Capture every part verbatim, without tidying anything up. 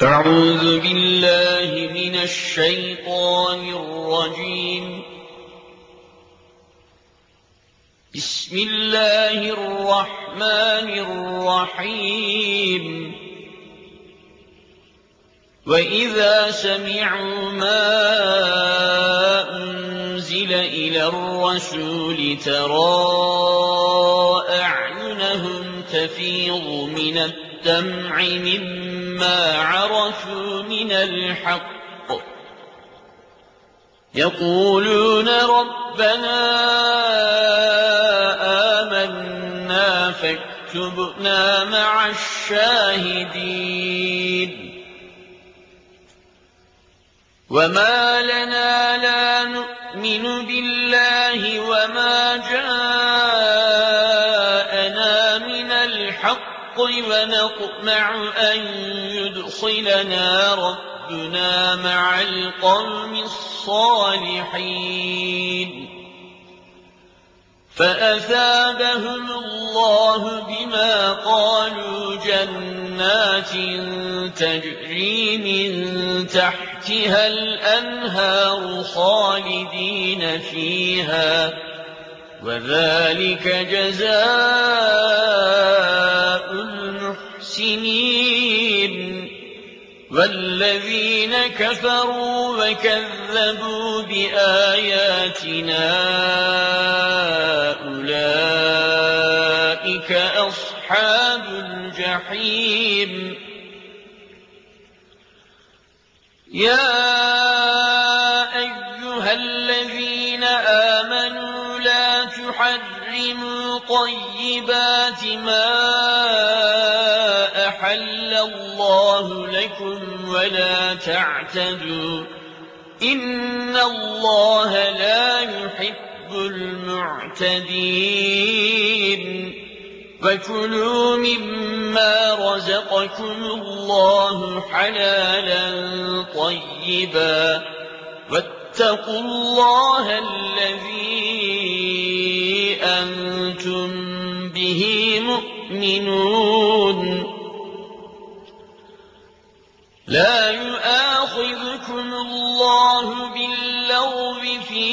أعوذ بالله من الشيطان الرجيم. بسم الله الرحمن الرحيم. وإذا سمعوا ما أنزل إلى الرسول ترى أعينهم تفيض من الدمع مما عرفوا من الحق يقولون ربنا آمنا فاكتبنا مع الشاهدين. وما لنا لا نؤمن بالله وما جاءنا من الحق ونطمع أن يدخلنا ربنا مع القوم الصالحين. فأثابهم الله بما قالوا جنات تجري من تحتها الأنهار خالدين فيها وذلك جزاء المحسنين. والذين كفروا وكذبوا بآياتنا أولئك أصحاب الجحيم. يا أيها الذين آمنوا لا تحرموا طيبات ما أحل الله لكم ولا تعتدوا إن الله لا يحب المعتدين. وكلوا مما رزقكم الله حلالا طيبا واتقوا الله الذي أنتم به مؤمنون. لا يؤاخذكم الله باللغو في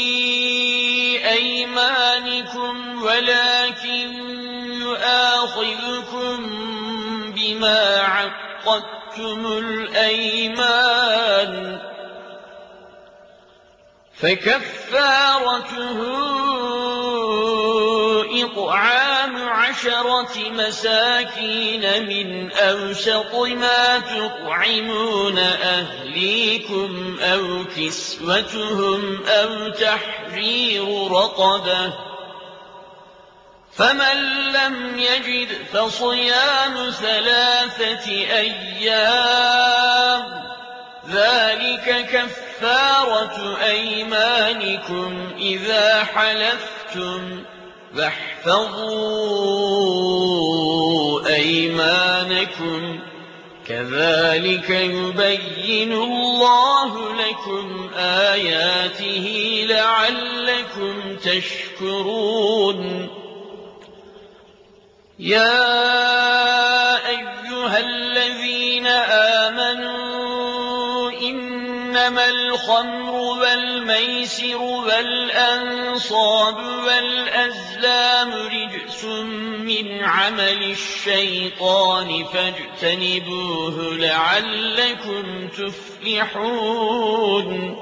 أيمانكم ولكن يؤاخذكم بما عقدتم الأيمان. فكفارته إطعام عشرة مساكين من أوسط ما تطعمون أهليكم أو كسوتهم أو تحرير رقبة. فمن لم يجد فصيام ثلاثة أيام ذلك كفارة أيمانكم إذا حلفتم واحفظوا أيمانكم كذلك يبين الله لكم آياته لعلكم تشكرون. يا أيها الذين آمنوا إنما الخمر والميسر والأنصاب والأزلام رجس من عمل الشيطان فاجتنبوه لعلكم تفلحون.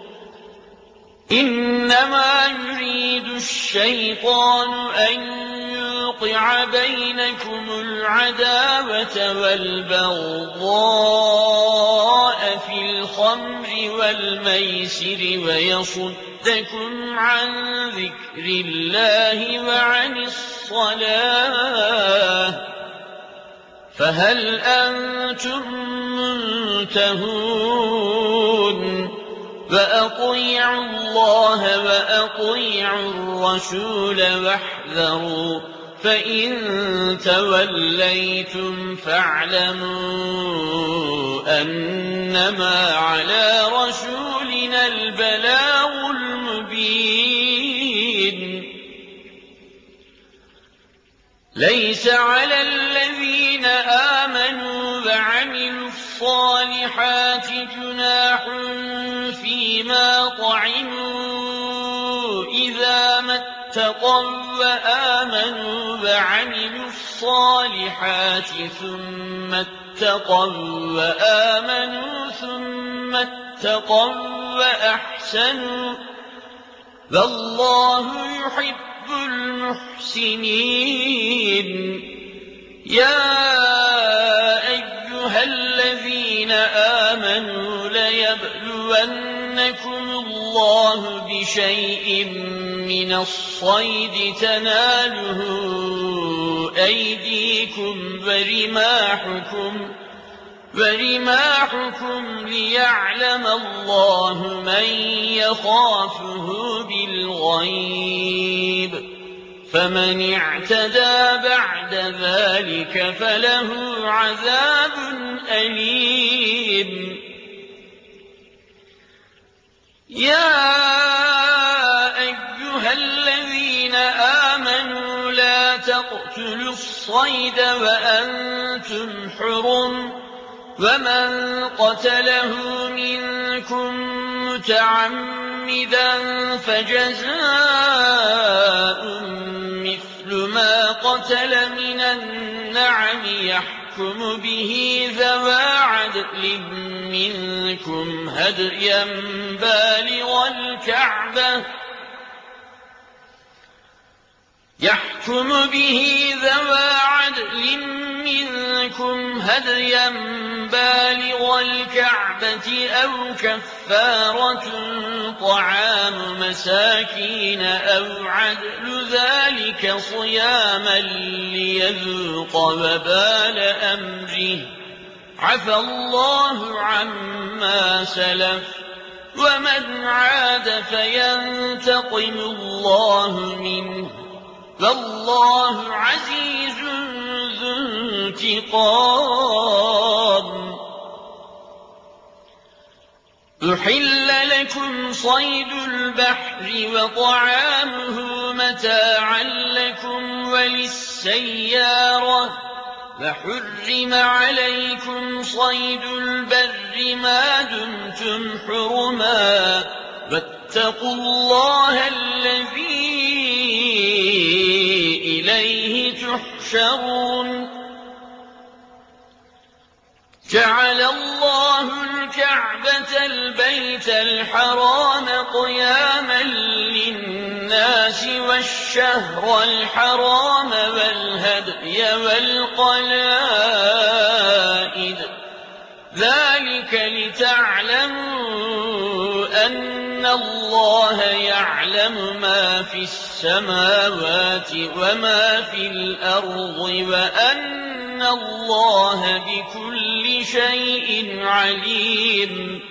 إنما يريد الشيطان أن يوقع بينكم العداوة والبغضاء في الخمر والميسر ويصدكم عن ذكر الله وعن الصلاة فهل أنتم منتهون. وأطيعوا الله وأطيعوا الرسول واحذروا فإن توليتم فاعلموا أنما على رسولنا البلاغ المبين. ليس على الذين آمنوا وعملوا الصالحات جناح فيما طعموا إذا ما اتقوا وآمنوا وعملوا الصالحات ثم اتقوا وآمنوا ثم اتقوا وأحسنوا والله يحب المحسنين. يا أيها الذين آمنوا ليبلونكم الله بشيء من الصيد تناله أيديكم ورماحكم ورماحكم ليعلم الله من يخافه بالغيب فمن اعتدى بعد ذلك فله عذاب أليم. يا أيها الذين آمنوا لا تقتلوا الصيد وأنتم حرم ومن قتله منكم متعمدا فجزاء مثل ما قتل من النعم يحكم به ذوى عدل منكم هديا بالغ الكعبة يحكم به ذوى عدل منكم هديا بالغ الكعبة أو كفارة طعام مساكين أو عدل ذلك صياما ليذوق وبال أمره عفى الله عما سلف ومن عاد فينتقم الله منه والله عزيز ذو انتقام. أحل لكم صيد البحر وطعامه متاعا لكم وللسيارة وحرم عليكم صيد البر ما دمتم حرما واتقوا الله الذي إليه تحشرون. جعل الله الكعبة البيت الحرام قياما للناس والشهر الحرام والهدي والقلائد ذلك لتعلموا أن الله يعلم ما في السماوات وما في الأرض وأن الله بكل شيء عليم.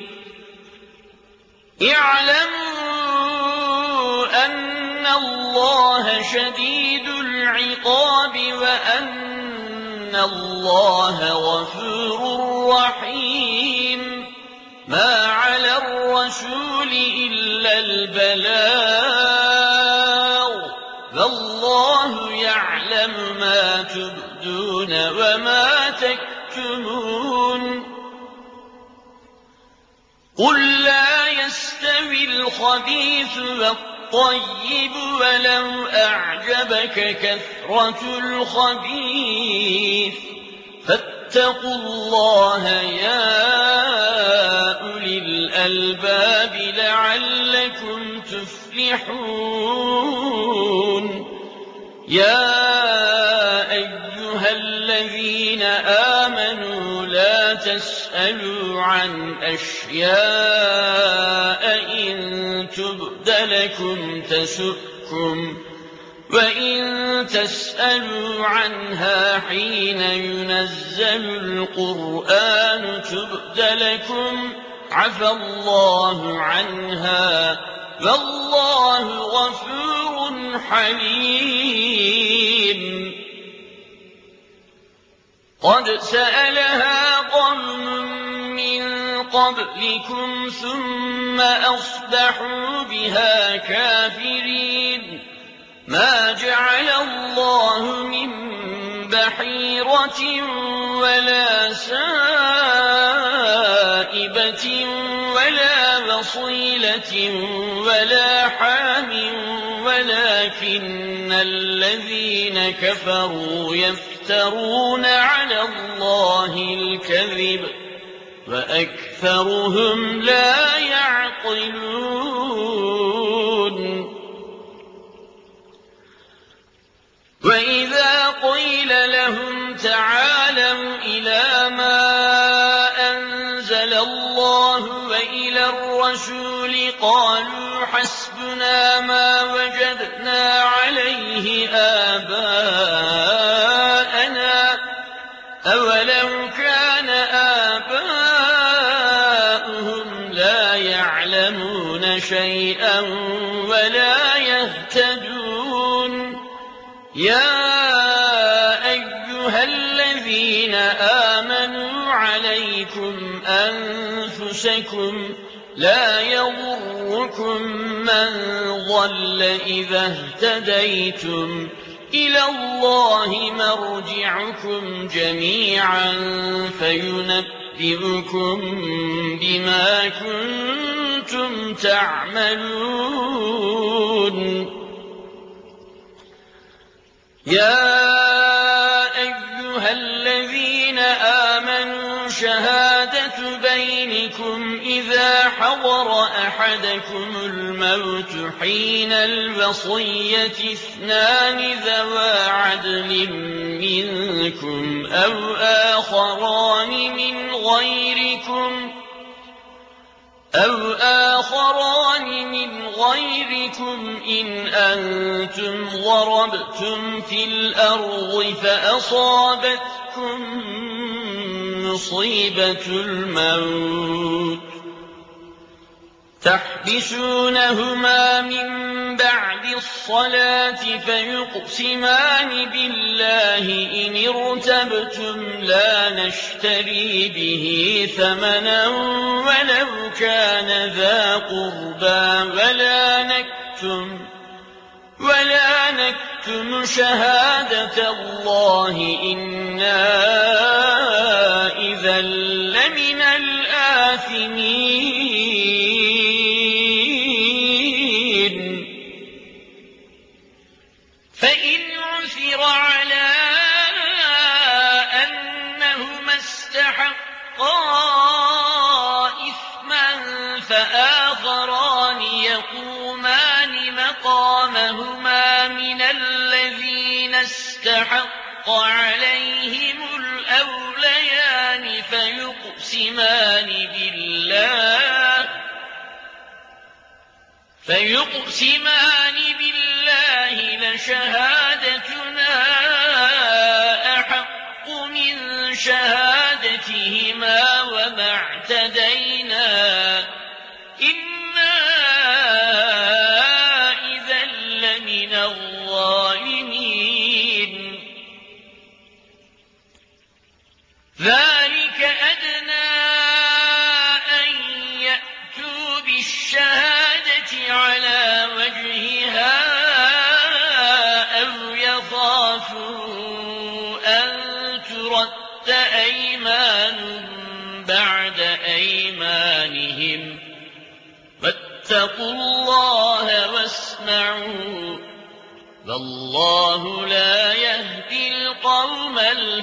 اعلموا أن الله شديد العقاب وأن الله غفور رحيم. ما على الرسول إلا البلاغ والله يعلم ما تبدون وما تكتمون. قل لا يستوي الخبيث والطيب ولو أعجبك كثرة الخبيث فاتقوا الله يا أولي الألباب لعلكم تفلحون. يا أيها الذين آمنوا لا تسألوا عن أشياء إن تبد لكم تسؤكم وإن تسألوا عنها حين ينزل القرآن تبد لكم عفى الله عنها والله غفور حليم. قد سألها قوم من قبلكم ثم أصبحوا بها كافرين. ما جعل الله من بحيرة ولا سائبة ولا وصيلة ولا حام ولكن الذين كفروا يفترون على الله الكذب وأكثرهم لا يعقلون وإذا قيل لهم تعالوا إلى ما أنزل الله وإلى الرسول قالوا حسبنا ما وجدنا عليه آباءنا أولو كان آباؤهم لا يعلمون شيئا ولا يهتدون يا أيها الذين آمنوا عليكم أنفسكم لا يضركم من ضل إذا اهتديتم إلى الله مرجعكم جميعا فينبئكم بما كنتم تعملون يا أيها الذين آمنوا شهادة بينكم إذا حضر أحدكم الموت حين الوصية اثنان ذوى عدل منكم أو آخران من غيركم أو آخران من غيركم إن أنتم ضربتم في الأرض فأصابتكم مصيبة الموت تحبسونهما من بعد الصلاة فيقسمان بالله إن ارتبتم لا نشتري به ثمنا ولو كان ذا قربى ولا نكتم ولا نكتم شهادة الله إنا إذا لمن الآثمين فإن عثر على أنهما استحقا إثما فآخران يقومان مقامهما من الذين استحق عليهم الأوليان فيقسمان بالله فيقسمان بالله لشهادتنا أحق من شهادتهما وما اعتدينا إنا إذا لمن الظالمين ذلك أدنى أن يأتوا بالشهادة على وجهها أو يخافوا أن ترد أيمان بعد أيمانهم واتقوا الله واسمعوا والله لا يهدي القوم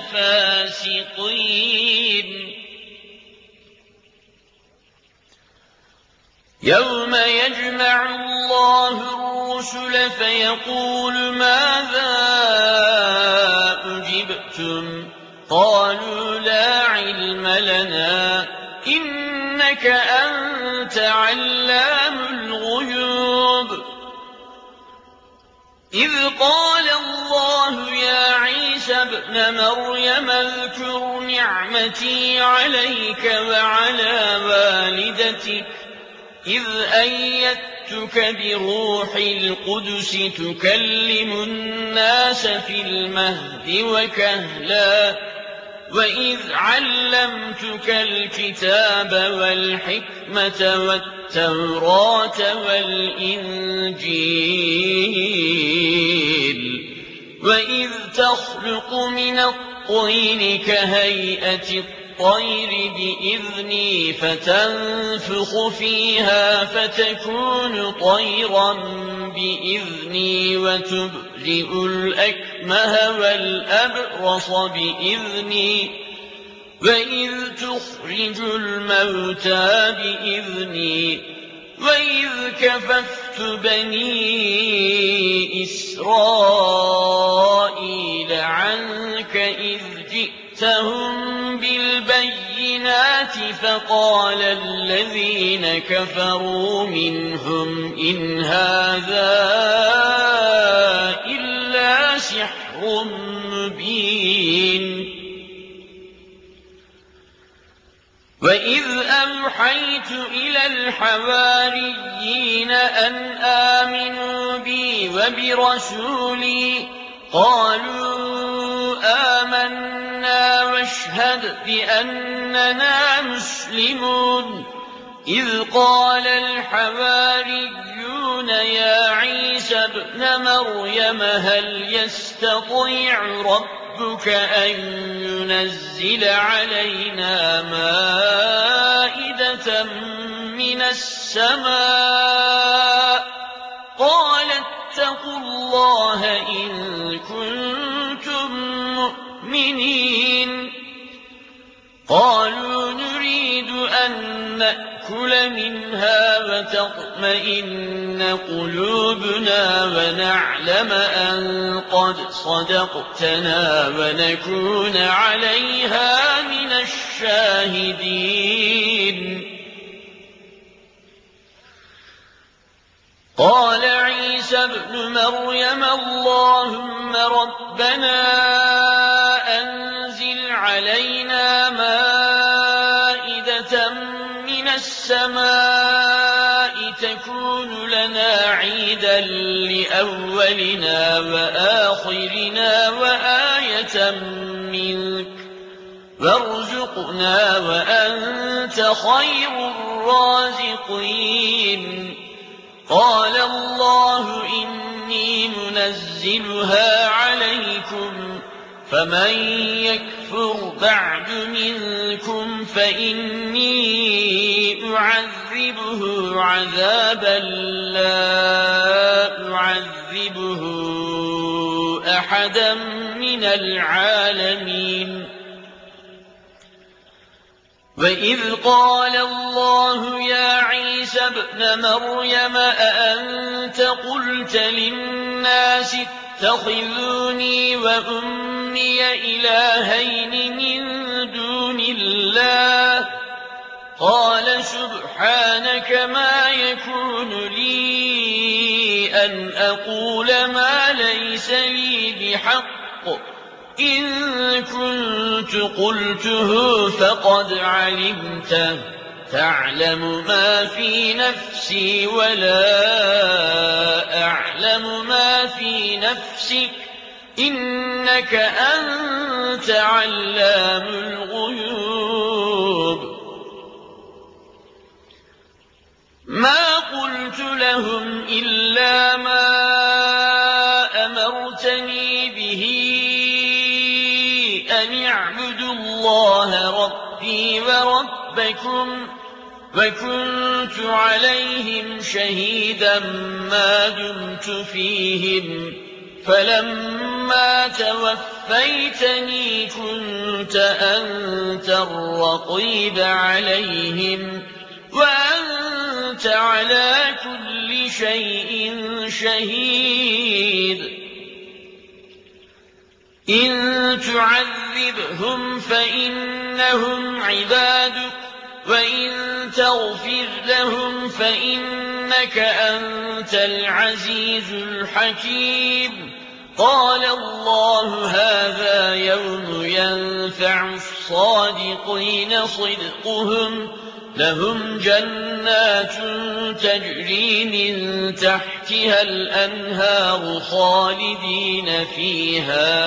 الفاسقين يوم يجمع الله الرسل فيقول ماذا أجبتم قالوا لا علم لنا إنك أنت علام الغيوب إذ قال الله يا عيسى ابن مريم اذكر نعمتي عليك وعلى والدتك إذ أيدتك بروح القدس تكلم الناس في المهد وكهلا وإذ علمتك الكتاب والحكمة والتوراة والإنجيل وإذ تخلق من الطين كهيئة الطير بإذني فتنفخ فيها فتكون طيرا بإذني وتبرئ الأكمه والأبرص بإذني وإذ تخرج الموتى بإذني وإذ كففت بني إسرائيل عنك إذ جئتهم بالبينات فقال الذين كفروا منهم إن هذا إلا سحر مبين وإذ أوحيت إلى الحواريين أن آمنوا بي وبرسولي قالوا آمنا واشهد بأننا مسلمون إذ قال الحواريون يا عيسى ابن مريم هل يستطيع ربك أن ينزل علينا مائدة من السماء قال اتقوا الله إن كنتم مؤمنين قالوا نريد أن نأكل منها وتطمئن قلوبنا ونعلم أن قد صدقتنا ونكون عليها من الشاهدين قال عيسى ابن مريم اللهم ربنا أنزل علينا مائدة من السماء تكون لنا عيدا لأولنا وآخرنا وآية منك وارزقنا وأنت خير الرازقين قال الله إني منزلها عليكم فمن يكفر بعد منكم فإني أعذبه عذابا لا أعذبه أحدا من العالمين وإذ قال الله يا عيسى ابن مريم أأنت قلت للناس اتخذوني وأمي إلهين من دون الله قال سبحانك ما يكون لي أن أقول ما ليس لي بحق إن كنت قلته فقد علمته تعلم ما في نفسي ولا أعلم ما في نفسك إنك أنت علام الغيوب ما قلت لهم إلا ما أمرتني به أن اعبدوا الله ربي وربكم وكنت عليهم شهيدا ما دمت فيهم فلما توفيتني كنت أنت الرقيب عليهم وأنت على كل شيء شهيد إن تعذبهم فإنهم عبادك وإن تغفر لهم فإنك أنت العزيز الحكيم قال الله هذا يوم ينفع الصادقين صدقهم لهم جنات تجري من تحتها الأنهار خالدين فيها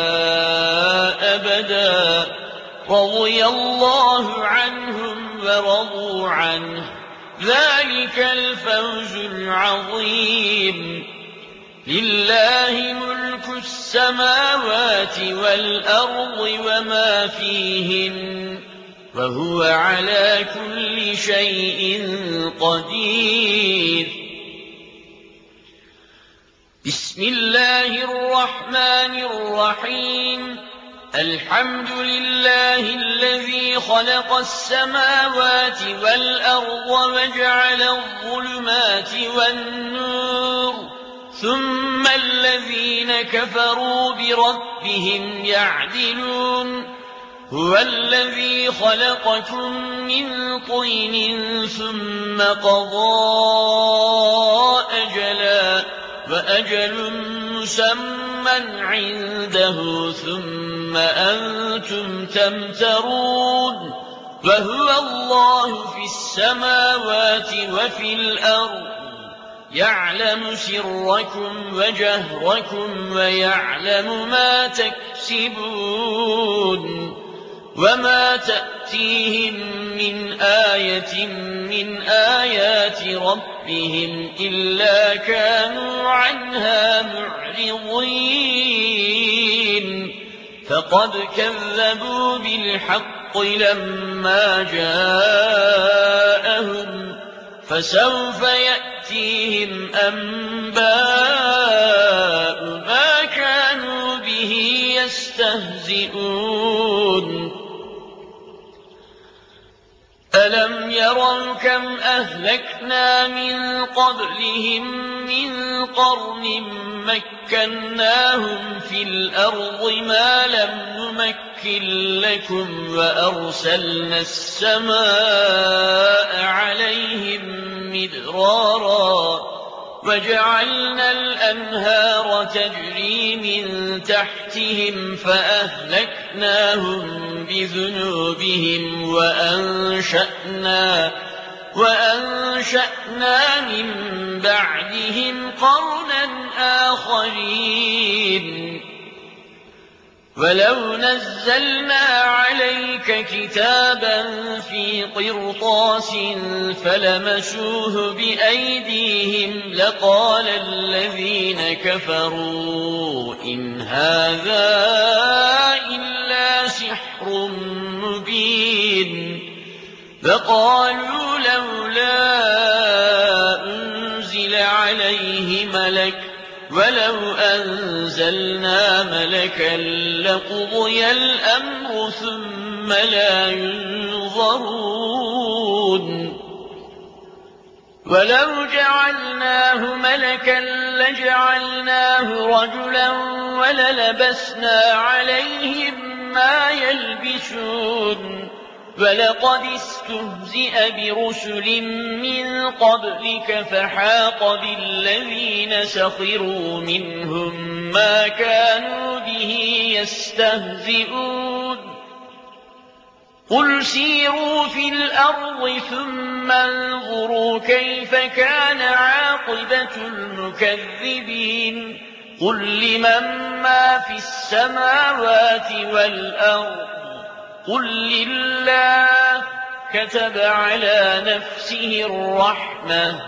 أبدا رضي الله عنهم ورضوا عنه ذلك الفوز العظيم لله ملك السماوات السماوات والأرض وما فيهن وهو على كل شيء قدير. بسم الله الرحمن الرحيم. الحمد لله الذي خلق السماوات والأرض وجعل الظلمات والنور ثم الذين كفروا بربهم يعدلون. هو الذي خلقكم من طين ثم قضى أجلا وأجل مسمى عنده ثم أنتم تمترون. وهو الله في السماوات وفي الأرض يعلم سركم وجهركم ويعلم ما تكسبون. وما تأتيهم من آية من آيات ربهم إلا كانوا عنها معرضين. فقد كذبوا بالحق لما جاءهم فسوف يأتيهم أنباء ما كانوا به يستهزئون. ألم يروا كم أهلكنا من قبلهم من قرن مكناهم في الأرض ما لم نمكن لكم وأرسلنا السماء عليهم مدرارا وجعلنا الأنهار تجري من تحتهم فأهلكناهم بذنوبهم وأنشأنا, وأنشأنا من بعدهم قرنا آخرين. ولو نزلنا عليك كتابا في قرطاس فلمسوه بأيديهم لقال الذين كفروا إن هذا إلا سحر مبين. فقالوا لولا أنزل عليه ملك ولو أنزلنا ملكا لقضي الأمر ثم لا ينظرون. ولو جعلناه ملكا لجعلناه رجلا وللبسنا عليهم ما يلبسون. ولقد استهزئ برسل من قبلك فحاق بالذين سخروا منهم ما كانوا به يستهزئون. قل سيروا في الأرض ثم انظروا كيف كان عاقبة المكذبين. قل لمن ما في السماوات والأرض قل لله كتب على نفسه الرحمة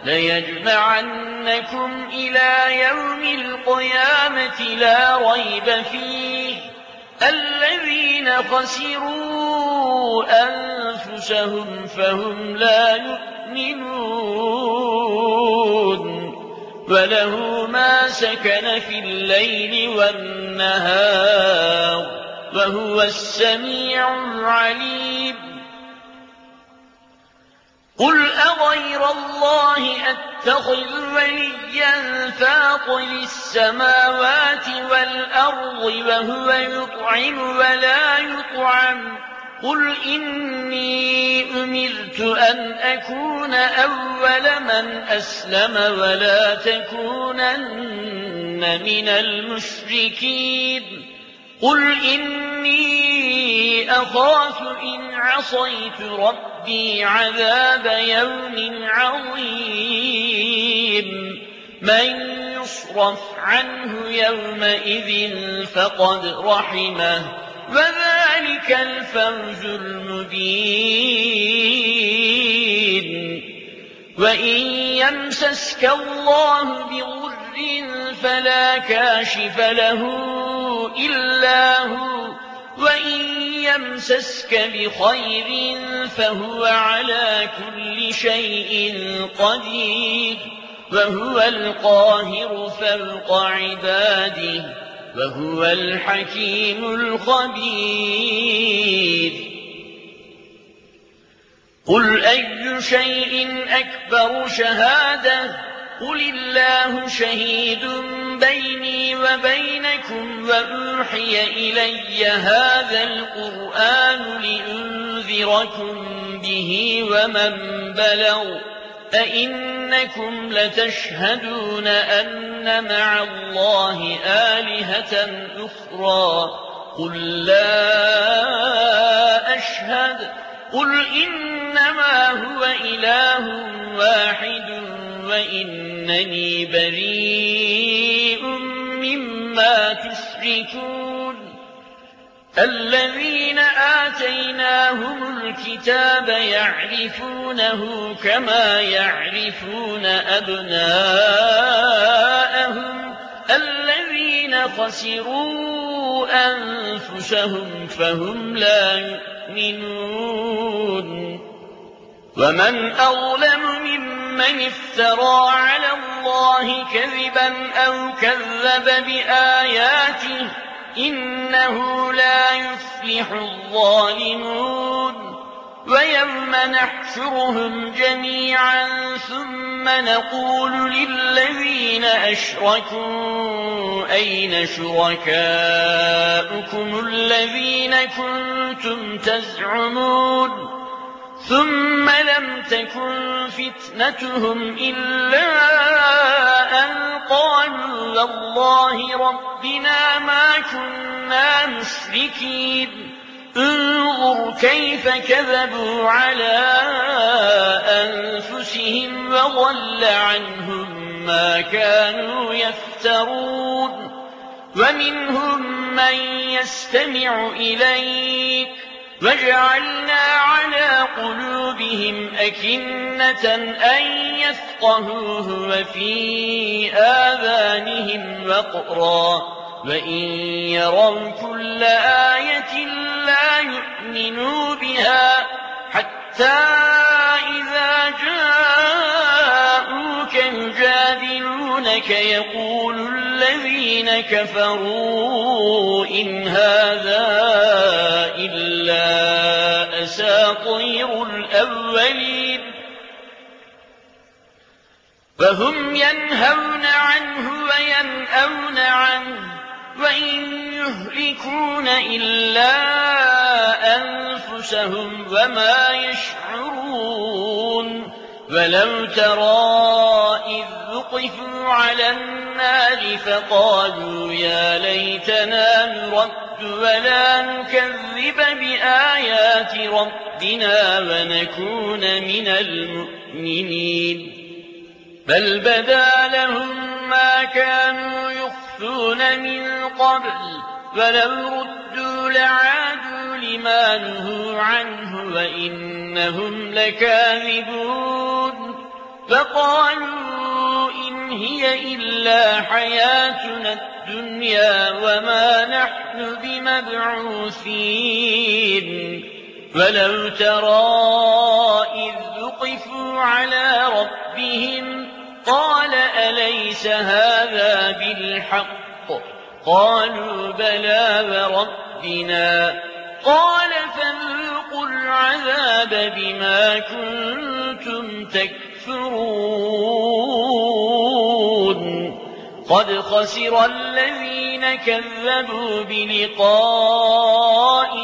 ليجمعنكم إلى يوم القيامة لا ريب فيه الذين خسروا أنفسهم فهم لا يؤمنون. وله ما سكن في الليل والنهار وهو السميع العليم. قل أغير الله أتخذ وليا فاطر السماوات والأرض وهو يطعم ولا يطعم. قل إني أمرت أن أكون أول من أسلم ولا تكونن من المشركين. قل إني أخاف إن عصيت ربي عذاب يوم عظيم. من يصرف عنه يومئذ فقد رحمه وذلك الفوز المبين. وإن يمسسك الله بضر فلا كاشف له إلا هو وإن يمسسك بخير فهو على كل شيء قدير وهو القاهر فوق عباده وهو الحكيم الخبير قل أي شيء أكبر شهادة قل الله شهيد بيني وبينكم وأوحي إلي هذا القرآن لأنذركم به ومن بلغ أئنكم لتشهدون أن مع الله آلهة أخرى قل لا أشهد قل إنما هو إله واحد وإنني بريء مما تشركون الذين آتيناهم الكتاب يعرفونه كما يعرفون أبناءهم الذين خسروا أنفسهم فهم لا يؤمنون ومن أظلم ممن افترى على الله كذبا أو كذب بآياته إنه لا يفلح الظالمون ويوم نحشرهم جميعا ثم نقول للذين أشركوا أين شركاؤكم الذين كنتم تزعمون ثم لم تكن فتنتهم إلا أن قالوا والله ربنا ما كنا مشركين انظر كيف كذبوا على أنفسهم وضل عنهم ما كانوا يفترون ومنهم من يستمع إليك وجعلنا على قلوبهم أكنة أن يفقهوه وفي آذانهم وقرا وإن يروا كل آية لا يؤمنوا بها حتى إذا جاءوك يجادلونك يقول الذين كفروا إن هذا إلا أساطير الأولين فهم ينهون عنه وينأون عنه وإن يهلكون إلا أنفسهم وما يشعرون ولو ترى إذ وقفوا على النار فقالوا يا ليتنا نرد ولا نكذب بآيات ربنا ونكون من المؤمنين بل بدا لهم ما كانوا يخفون من قبل ولو ردوا لعادوا لما نهوا عنه وإنهم لكاذبون فقالوا إن هي إلا حياتنا الدنيا وما نحن بمبعوثين ولو ترى إذ وقفوا على ربهم قال أليس هذا بالحق قالوا بلى وربنا قال فذوقوا العذاب بما كنتم تكفرون قد خسر الذين كذبوا بلقاء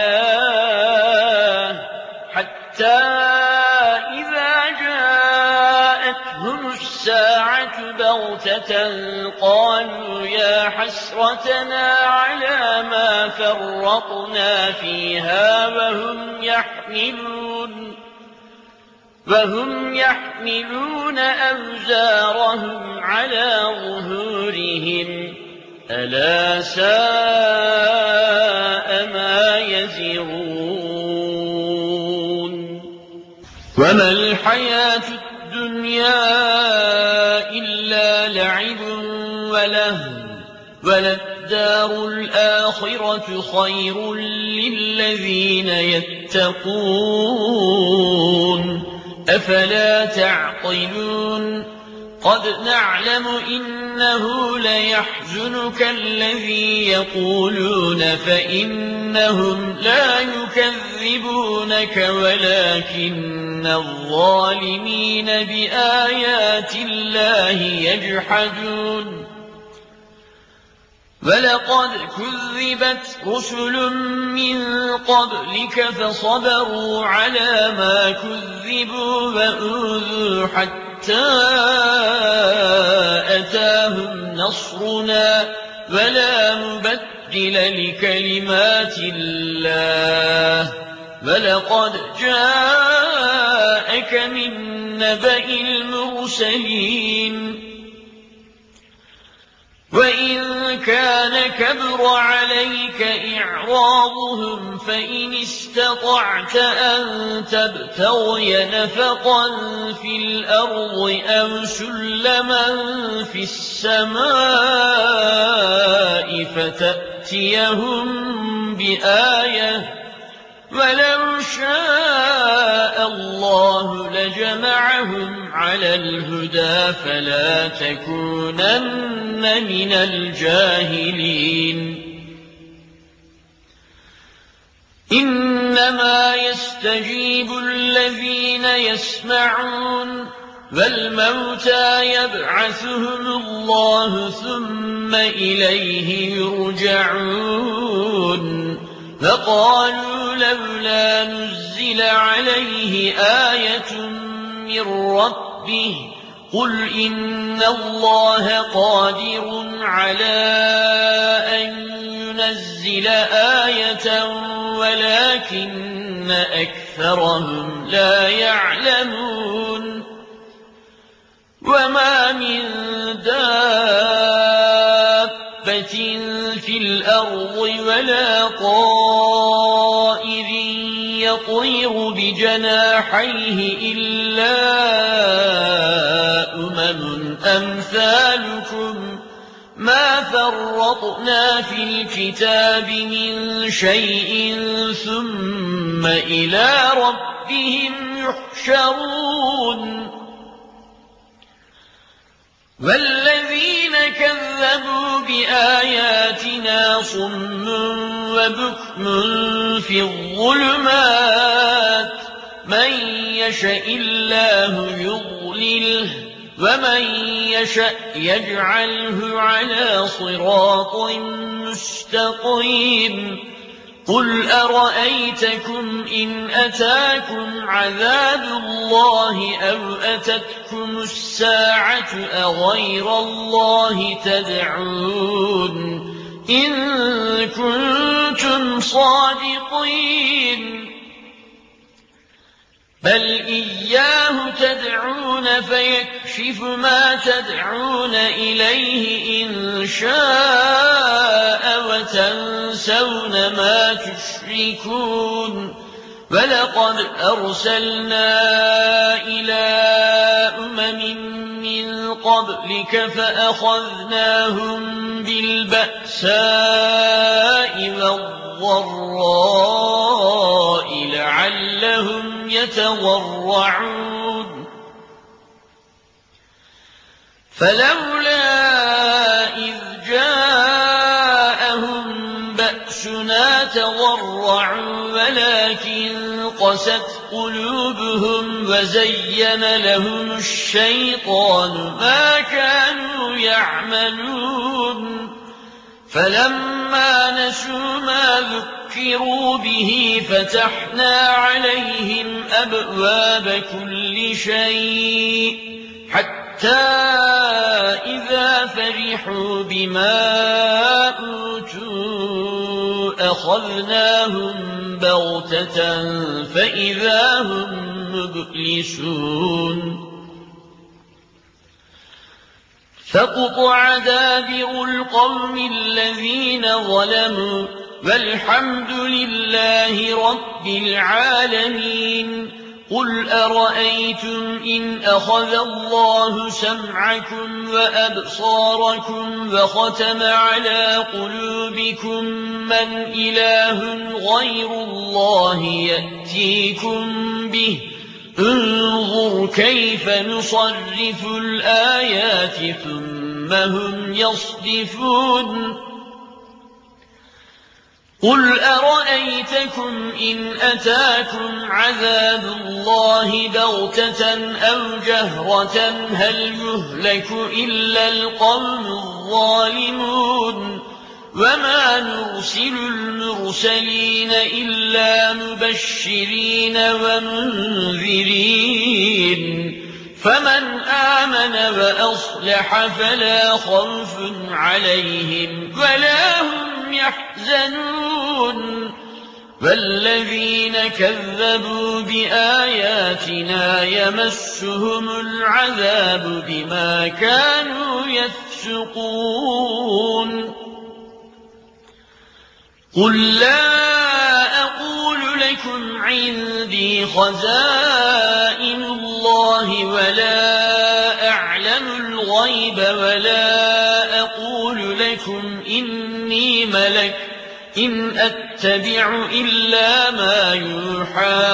الله حتى إذا جاءتهم الساعة بغتة قالوا يا حسرتنا على ما فرطنا فيها وهم يحملون وهم يحملون أوزارهم على ظهورهم ألا ساء ما يزرون وما الحياة الدنيا إلا لعب ولهو وللدار الآخرة خير للذين يتقون أفلا تعقلون قد نعلم إنه ليحزنك الذي يقولون فإنهم لا يكذبونك ولكن الظالمين بآيات الله يجحدون ولقد كذبت رسل من قبلك فصبروا على ما كذبوا وأوذوا حتى أتاهم نصرنا ولا مبدل لكلمات الله ولقد جاءك من نبأ المرسلين وإن كان كبر عليك إعراضهم فإن استطعت أن تبتغي نفقا في الأرض أو سلما في السماء فتأتيهم بآية ولو شاء الله لجمعهم على الهدى فلا تكونن من الجاهلين إنما يستجيب الذين يسمعون والموتى يبعثهم الله ثم إليه يرجعون فقالوا لولا نزل عليه آية من ربه قل إن الله قادر على أن ينزل آية ولكن أكثرهم لا يعلمون وما من دابة في الأرض ولا طائر يطير بجناحيه إلا أمم أمثالكم ما فرطنا في الكتاب من شيء ثم إلى ربهم يحشرون والذين كذبوا بآياتنا صم وبكم في الظلمات من يشاء الله يضلله ومن يشاء يجعله على صراط مستقيم قل أرأيتكم إن أتاكم عذاب الله أو أتتكم الساعة أغير الله تدعون إن كنتم صادقين بل إياه تدعون فيكشف ما تدعون إليه إن شاء وتنسون ما تشركون ولقد أرسلنا إلى أمم من قبلك فأخذناهم بالبأساء والضراء لعلهم يتضرعون فلولا إذ جاءهم بأسنا تضرعوا ولكن قست قلوبهم وزين لهم الشيطان ما كانوا يعملون فلما نسوا ما ذكروا به فتحنا عليهم أبواب كل شيء حتى إذا فرحوا بما أوتوا أخذناهم بغتة فإذا هم مبلسون فقطع دابر القوم الذين ظلموا والحمد لله رب العالمين قل أرأيتم إن أخذ الله سمعكم وأبصاركم وختم على قلوبكم من إله غير الله يأتيكم به انظر كيف نصرف الآيات ثم هم يصدفون قل أرأيتكم إن أتاكم عذاب الله بغتة أو جهرة هل يهلك إلا القوم الظالمون وما نرسل المرسلين إلا مبشرين ومنذرين فمن آمن وأصلح فلا خوف عليهم ولا هم يحزنون والذين كذبوا بآياتنا يمسهم العذاب بما كانوا يفسقون قل لا أقول لكم عندي خزائن الله ولا أعلم الغيب ولا أقول لكم إني ملك إن أتبع إلا ما يوحى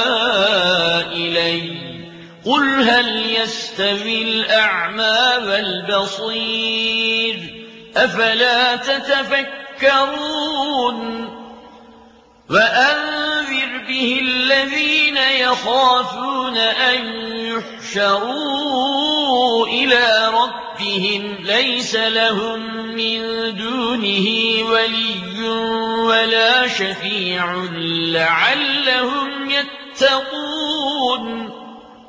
إلي قل هل يستوي الأعمى والبصير أفلا تتفكرون وأنذر به الذين يخافون أن يحشروا إلى ربهم ليس لهم من دونه ولي ولا شفيع لعلهم يتقون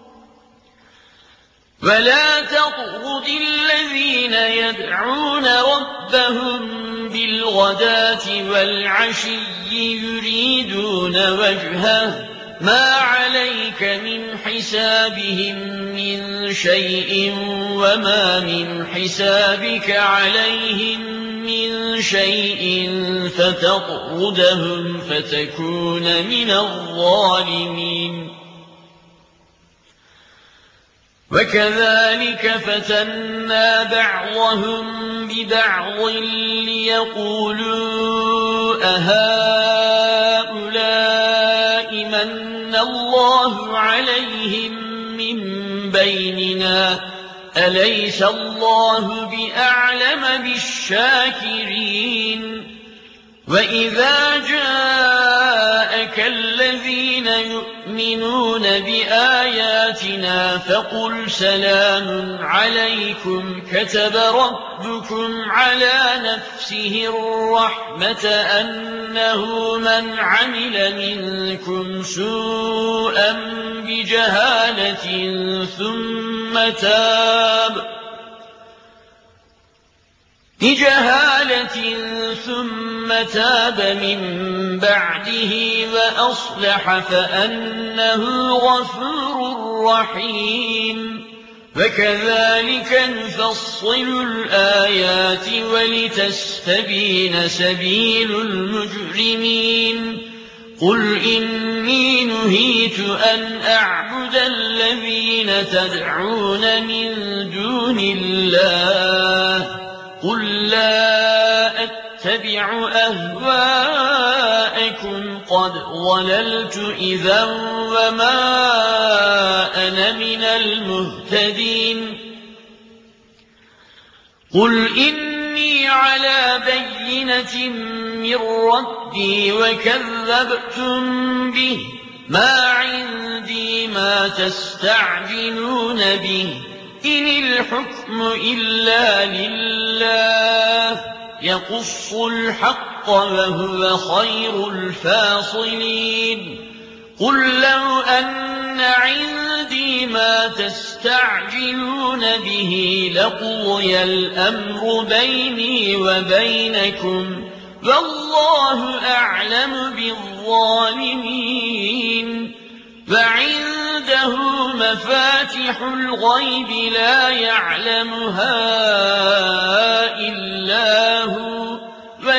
ولا تطرد الذين يدعون ربهم بالغداة والعشي يريدون وجهه ما عليك من حسابهم من شيء وما من حسابك عليهم من شيء فتطردهم فتكون من الظالمين وكذلك فتنا بعضهم ببعض ليقولوا أهؤلاء من الله عليهم من بيننا أليس الله بأعلم بالشاكرين وإذا جاءك الذين يؤمنون بآياتنا فقل سلام عليكم كتب ربكم على نفسه الرحمة أنه من عمل منكم سوءا بجهالة ثم تاب بجهالة ثم تاب من بعده وأصلح فأنه غفور رحيم وكذلك نفصل الآيات ولتستبين سبيل المجرمين قل إني نهيت أن أعبد الذين تدعون من دون الله قل لا أتبع أهواءكم قد ضللت إذا وما أنا من المهتدين قل إني على بينة من ربي وكذبتم به ما عندي ما تستعجلون به إن الحكم إلا لله يقص الحق وهو خير الفاصلين قل لو أن عندي ما تستعجلون به لقضي الأمر بيني وبينكم والله أعلم بالظالمين وعنده مفاتح الغيب لا يعلمها إلا هو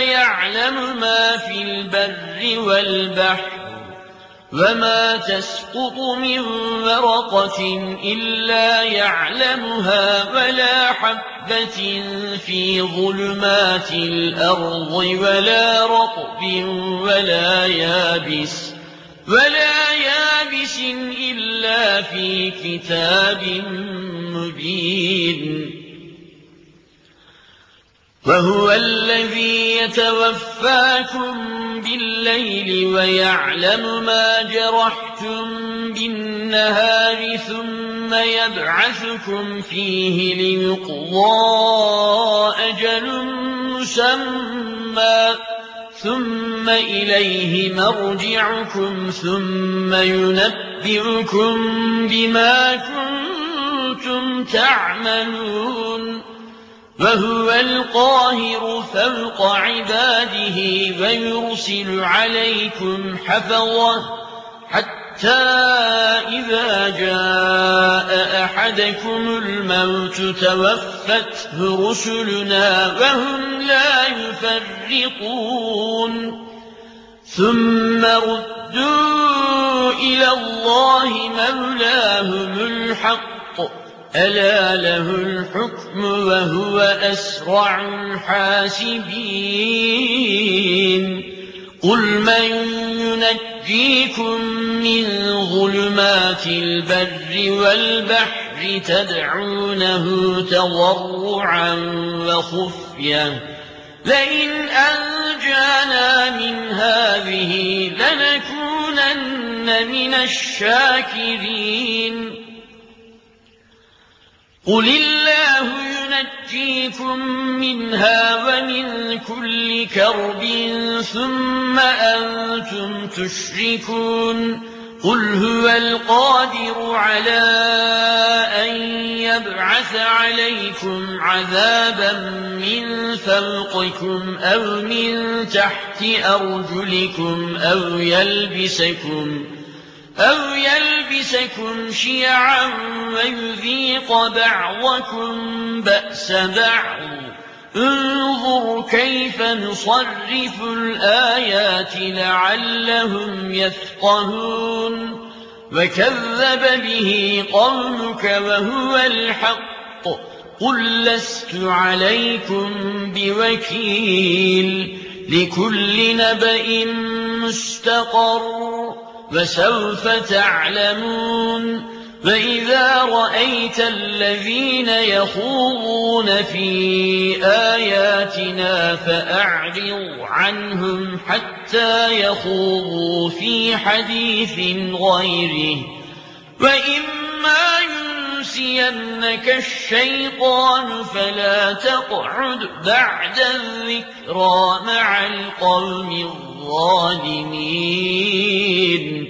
ويعلم ما في البر والبحر وما تسقط تسقط من ورقة إلا يعلمها ولا حبة في ظلمات الأرض ولا رطب ولا يابس ولا يابس إلا في كتاب مبين وهو الذي يتوفاكم بالليل ويعلم ما جرحتم بالنهار ثم يبعثكم فيه ليقضى أجل مسمى ثم إليه مرجعكم ثم ينبئكم بما كنتم تعملون وهو القاهر فوق عباده ويرسل عليكم حفظة حتى إذا جاء أحدكم الموت توفته رسلنا وهم لا يفرطون ثم ردوا إلى الله مولاهم الحق ألا له الحكم وهو أسرع الحاسبين قل من ينجيكم من ظلمات البر والبحر تدعونه تضرعا وخفية لئن أنجانا من هذه لنكونن من الشاكرين قل الله ينجيكم منها ومن كل كرب ثم أنتم تشركون قل هو القادر على أن يبعث عليكم عذابا من فوقكم أو من تحت أرجلكم أو يلبسكم أو يلبسكم شيعا ويذيق بعضكم بأس بعض انظر كيف نصرف الآيات لعلهم يفقهون وكذب به قومك وهو الحق قل لست عليكم بوكيل لكل نبأ مستقر وسوف تعلمون وإذا رأيت الذين يخوضون في آياتنا فأعرض عنهم حتى يخوضوا في حديث غيره وإما ينسينك الشيطان فلا تقعد بعد الذكرى مع القوم الظالمين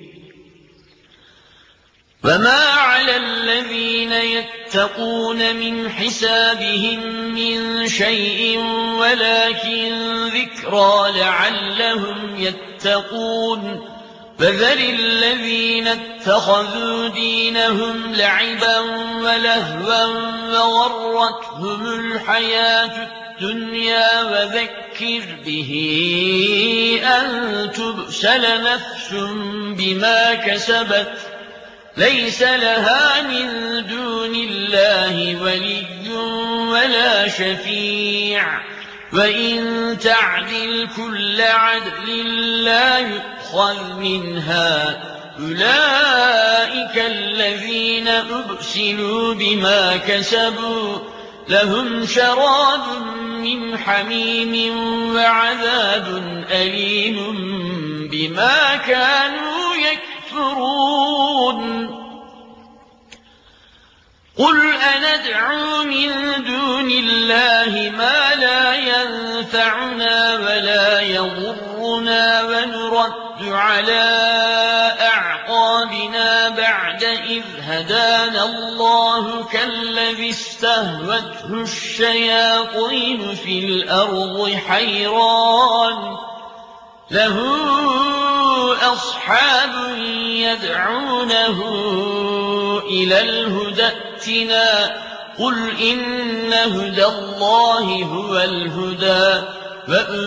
وما على الذين يتقون من حسابهم من شيء ولكن ذكرى لعلهم يتقون فذر الذين اتخذوا دينهم لعبا ولهوا وغرتهم الحياة الدنيا وذكر به أن تبسل نفس بما كسبت ليس لها من دون الله ولي ولا شفيع وإن تعدل كل عدل لا يؤخذ منها أولئك الذين أبسلوا بما كسبوا لهم شراب من حميم وعذاب أليم بما كانوا يكفرون قل أندعو من دون الله ما لا ينفعنا ولا يضرنا ونرد على أعقابنا بعد إذ هدانا الله كالذي استهوته الشياطين في الأرض حيران له أصحاب يدعونه إلى الهدى ائتنا قل إن هدى الله هو الهدى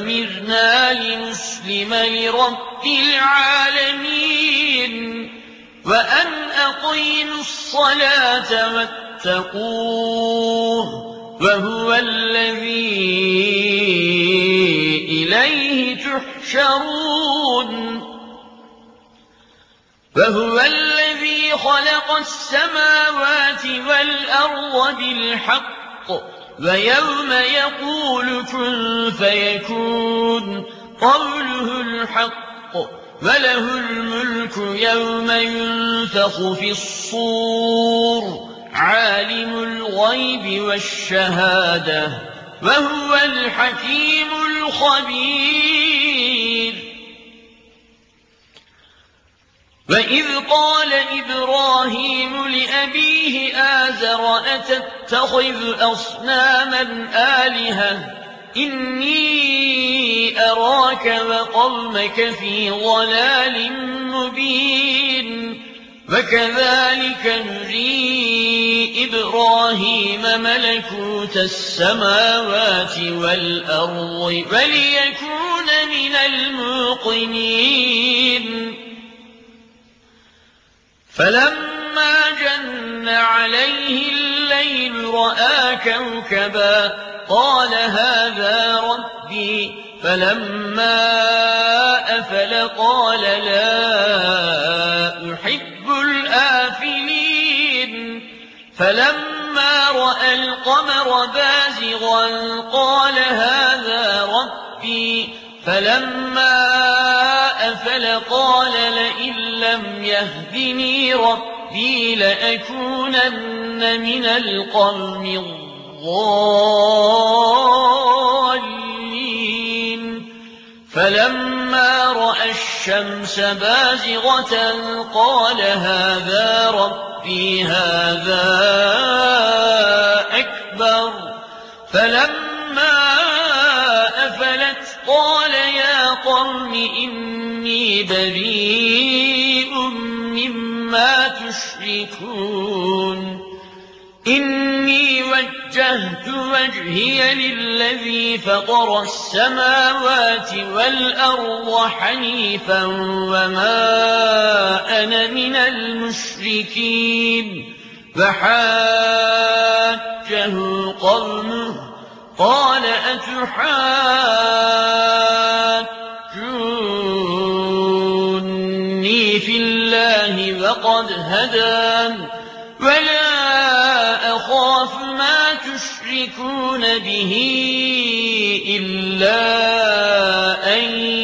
وأمرنا لنسلم لرب العالمين وأن أقيموا الصلاة واتقوه وهو الذي إليه تحشرون وهو الذي خلق السماوات والأرض بالحق ويوم يقول كن فيكون قوله الحق وله الملك يوم ينفخ في الصور عالم الغيب والشهادة وهو الحكيم الخبير وإذ قال إبراهيم لأبيه آزر أتتخذ أصناما آلهة إني أراك وقومك في ضلال مبين وكذلك نري إبراهيم ملكوت السماوات والأرض وليكون من الموقنين فلما جن عليه الليل رأى كوكبا قال هذا ربي فلما أفل قال لا أحب الآفلين فلما رأى القمر بازغا قال هذا ربي فلما أفل قال لئن لم يهدني ربي لأكونن من القوم الضالين فلما رأى الشمس بازغة قال هذا ربي هذا أكبر فلما أفلت قال يا قوم إني بريء مما تشركون إني وجهت وجهي للذي فطر السماوات والأرض حنيفا وما أنا من المشركين فحاجه قومه قال أتحاجوني في الله وقد هدان ولا أخاف ما تشركون به إلا أن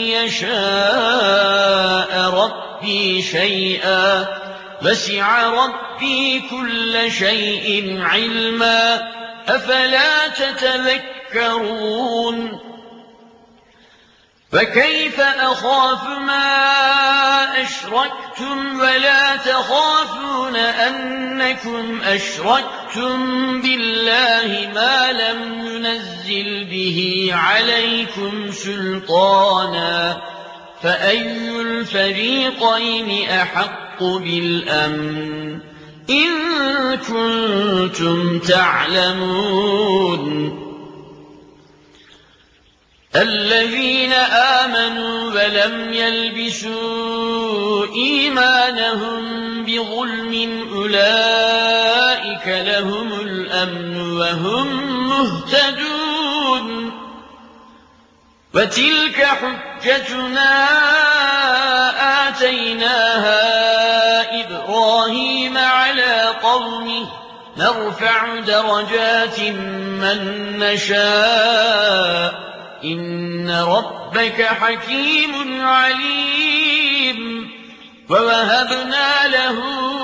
يشاء ربي شيئا وسع ربي كل شيء علما أفلا تتذكرون فكيف أخاف ما أشركتم ولا تخافون أنكم أشركتم بالله ما لم ينزل به عليكم سلطانا فأي الفريقين أحق بالأمن إن كنتم تعلمون الذين آمنوا ولم يلبسوا إيمانهم بظلم أولئك لهم الأمن وهم مهتدون وتلك حجتنا آتيناها إبراهيم على قومه نرفع درجات من نشاء إن ربك حكيم عليم ووهبنا له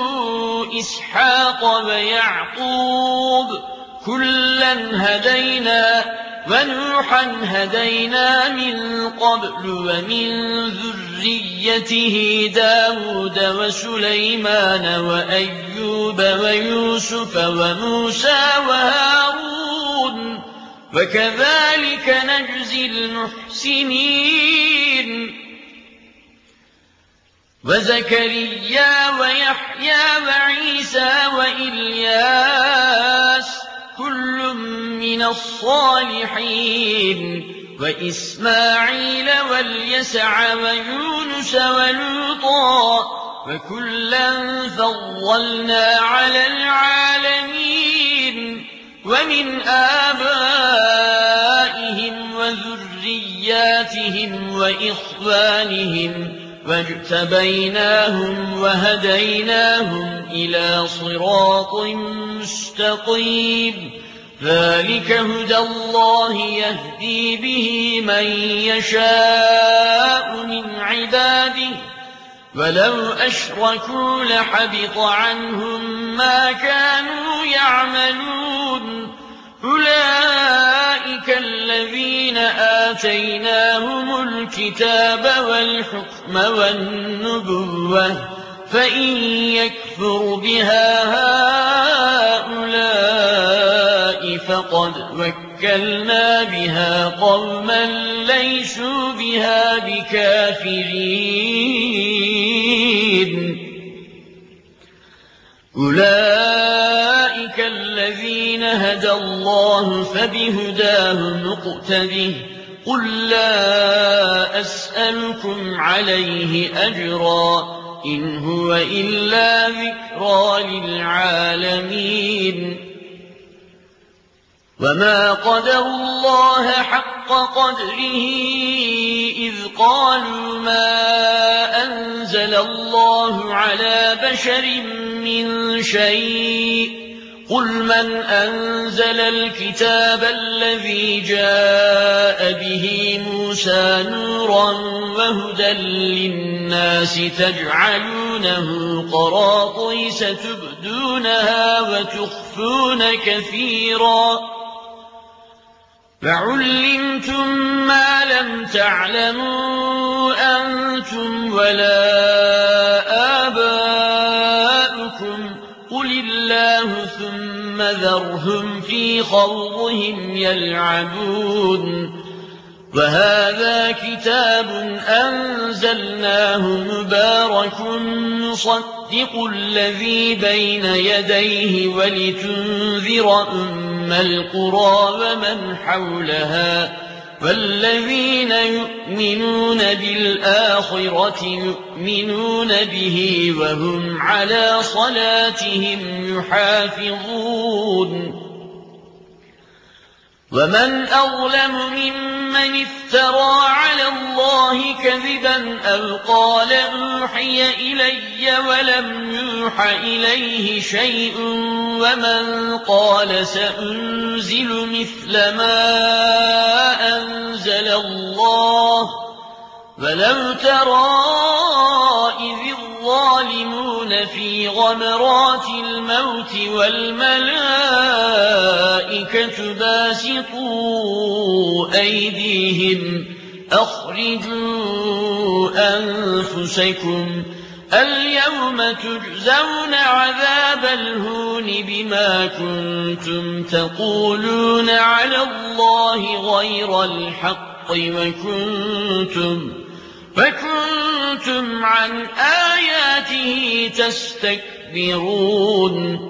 إسحاق ويعقوب كلا هدينا ونوحا هدينا من قبل ومن ذريته داود وسليمان وأيوب ويوسف وموسى وهارون وكذلك نجزي المحسنين وزكريا ويحيى وعيسى وإلياس كل من الصالحين وإسماعيل واليسع ويونس ولوطا وكلا فضلنا على العالمين ومن آبائهم وذرياتهم وإخوانهم واجتبيناهم وهديناهم إلى صراط مستقيم ذلك هدى الله يهدي به من يشاء من عباده ولو أشركوا لحبط عنهم ما كانوا يعملون أولئك الذين آتيناهم الكتاب والحكم والنبوة فإن يكفر بها هؤلاء فقد وكلنا بها قوما ليسوا بها بكافرين أولئك الذين هدى الله فبهداه مقتده قل لا أسألكم عليه أجرا إن هو إلا ذكرى للعالمين وما قدروا الله حق قدره إذ قالوا ما أنزل الله على بشر من شيء قل من أنزل الكتاب الذي جاء به موسى نورا وهدى للناس تجعلونه قراطيس تبدونها وتخفون كثيرا فعلمتم ما لم تعلموا أنتم ولا آباؤكم قل الله ثم ذرهم في خوضهم يلعبون وهذا كتاب أنزلناه مبارك مصدق الذي بين يديه ولتنذر أم القرى ومن حولها والذين يؤمنون بالآخرة يؤمنون به وهم على صلاتهم يحافظون ومن أظلم ممن افترى على الله كذبا أو قال أوحي إلي ولم يوح إليه شيء ومن قال سأنزل مثل ما أنزل الله ولو ترى إذ الظالمون في غمرات الموت والملائكة باسطوا أيديهم أخرجوا أنفسكم اليوم تجزون عذاب الهون بما كنتم تقولون على الله غير الحق وكنتم وكنتم عن آياته تستكبرون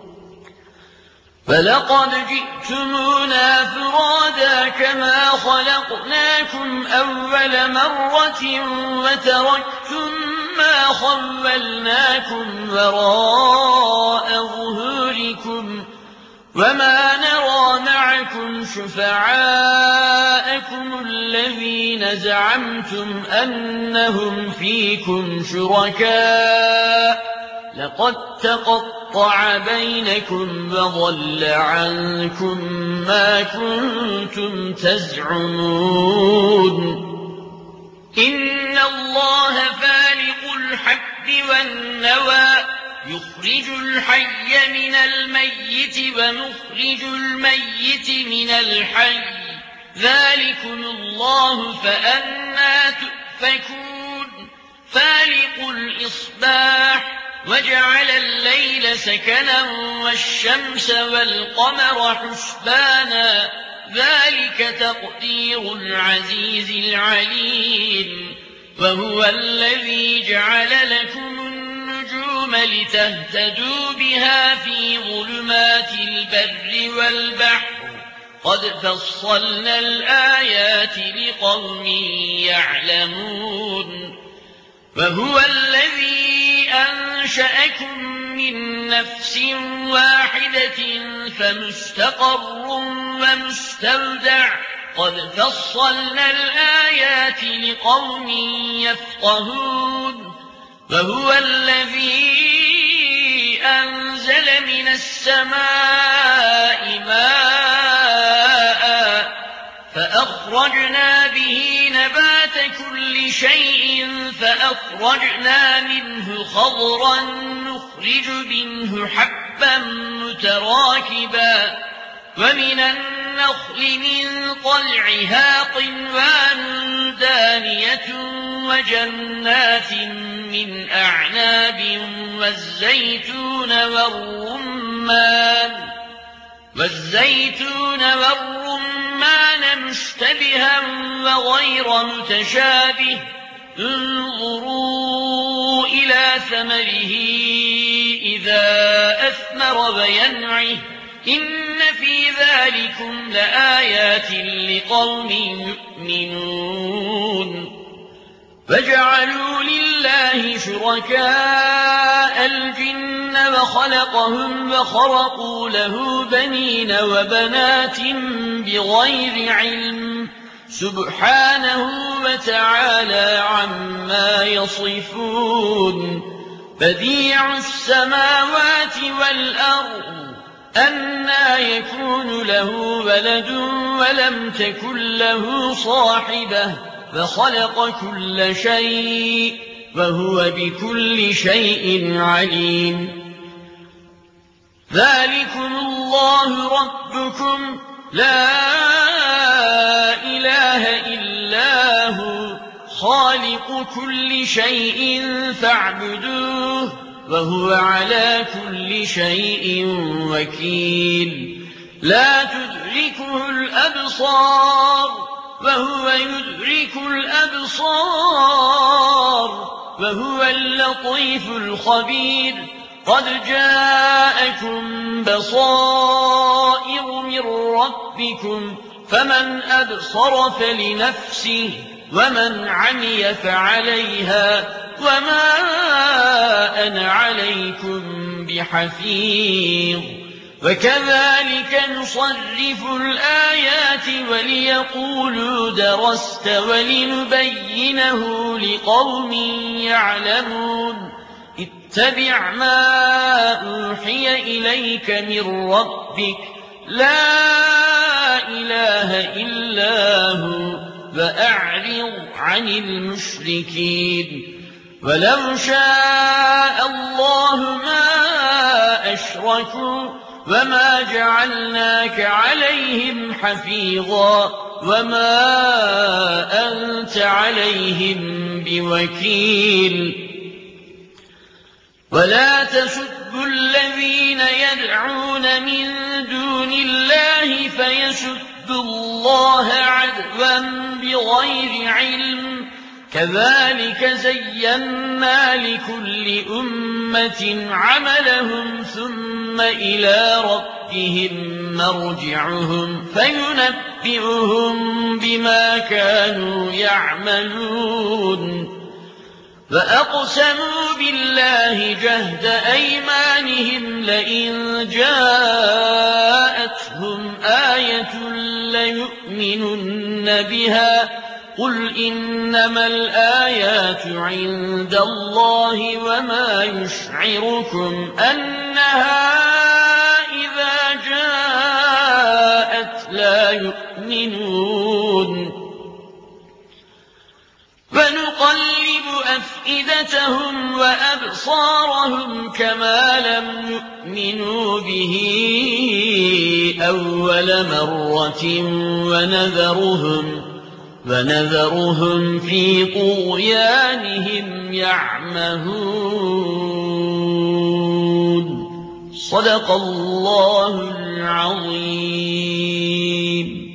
فلقد جئتمونا فرادا كما خلقناكم أول مرة وتركتم ما خولناكم وراء ظهوركم وما نرى معكم شفعاءكم الذين زعمتم أنهم فيكم شركاء لقد تقطع بينكم وضل عنكم ما كنتم تزعمون إن الله فالق الحب والنوى يخرج الحي من الميت ومخرج الميت من الحي ذلكم الله فأنى تؤفكون فالق الإصباح وجعل الليل سكنا والشمس والقمر حسبانا ذلك تقدير العزيز العليم وهو الذي جعل لكم النجوم لتهتدوا بها في ظلمات البر والبحر قد فصلنا الآيات لقوم يعلمون وهو الذي أنشأكم من نفس واحدة فمستقر ومستودع قد فصلنا الآيات لقوم يفقهون وهو الذي أنزل من السماء ماء فأخرجنا به نبات كل شيء فأخرجنا منه خضرا نخرج منه حبا متراكبا ومن النخل من طلعها قنوان دانية وجنات من أعناب والزيتون والرمان والزيتون والرمان مشتبها وغير متشابه انظروا إلى ثمره إذا أثمر وينعه إن في ذلكم لآيات لقوم يؤمنون فجعلوا لله شركاء الجن وخلقهم وخرقوا له بنين وبنات بغير علم سبحانه وتعالى عما يصفون بديع السماوات والأرض أنى يكون له ولد ولم تكن له صاحبة فخلق كل شيء وهو بكل شيء عليم ذلكم الله ربكم لا إله إلا هو خالق كل شيء فاعبدوه وهو على كل شيء وكيل لا تدركه الأبصار وهو يدرك الأبصار وهو اللطيف الخبير قد جاءكم بصائر من ربكم فمن أبصر فلنفسه ومن عمي فعليها وما أنا عليكم بحفيظ وكذلك نصرف الآيات وليقولوا درست ولنبينه لقوم يعلمون اتبع ما أوحي إليك من ربك لا إله إلا هو وأعرض عن المشركين ولو شاء الله ما أشركوا وما جعلناك عليهم حفيظا وما أنت عليهم بوكيل ولا تسبوا الذين يدعون من دون الله فيسبوا الله عدوا بغير علم كذلك زينا لكل أمة عملهم ثم إلى ربهم مرجعهم فينبئهم بما كانوا يعملون فأقسموا بالله جهد أيمانهم لئن جاءتهم آية ليؤمنن بها قل إنما الآيات عند الله وما يشعركم أنها إذا جاءت لا يؤمنون فنقلب أفئدتهم وأبصارهم كما لم يؤمنوا به أول مرة ونذرهم ونذرهم في طغيانهم يعمهون صدق الله العظيم.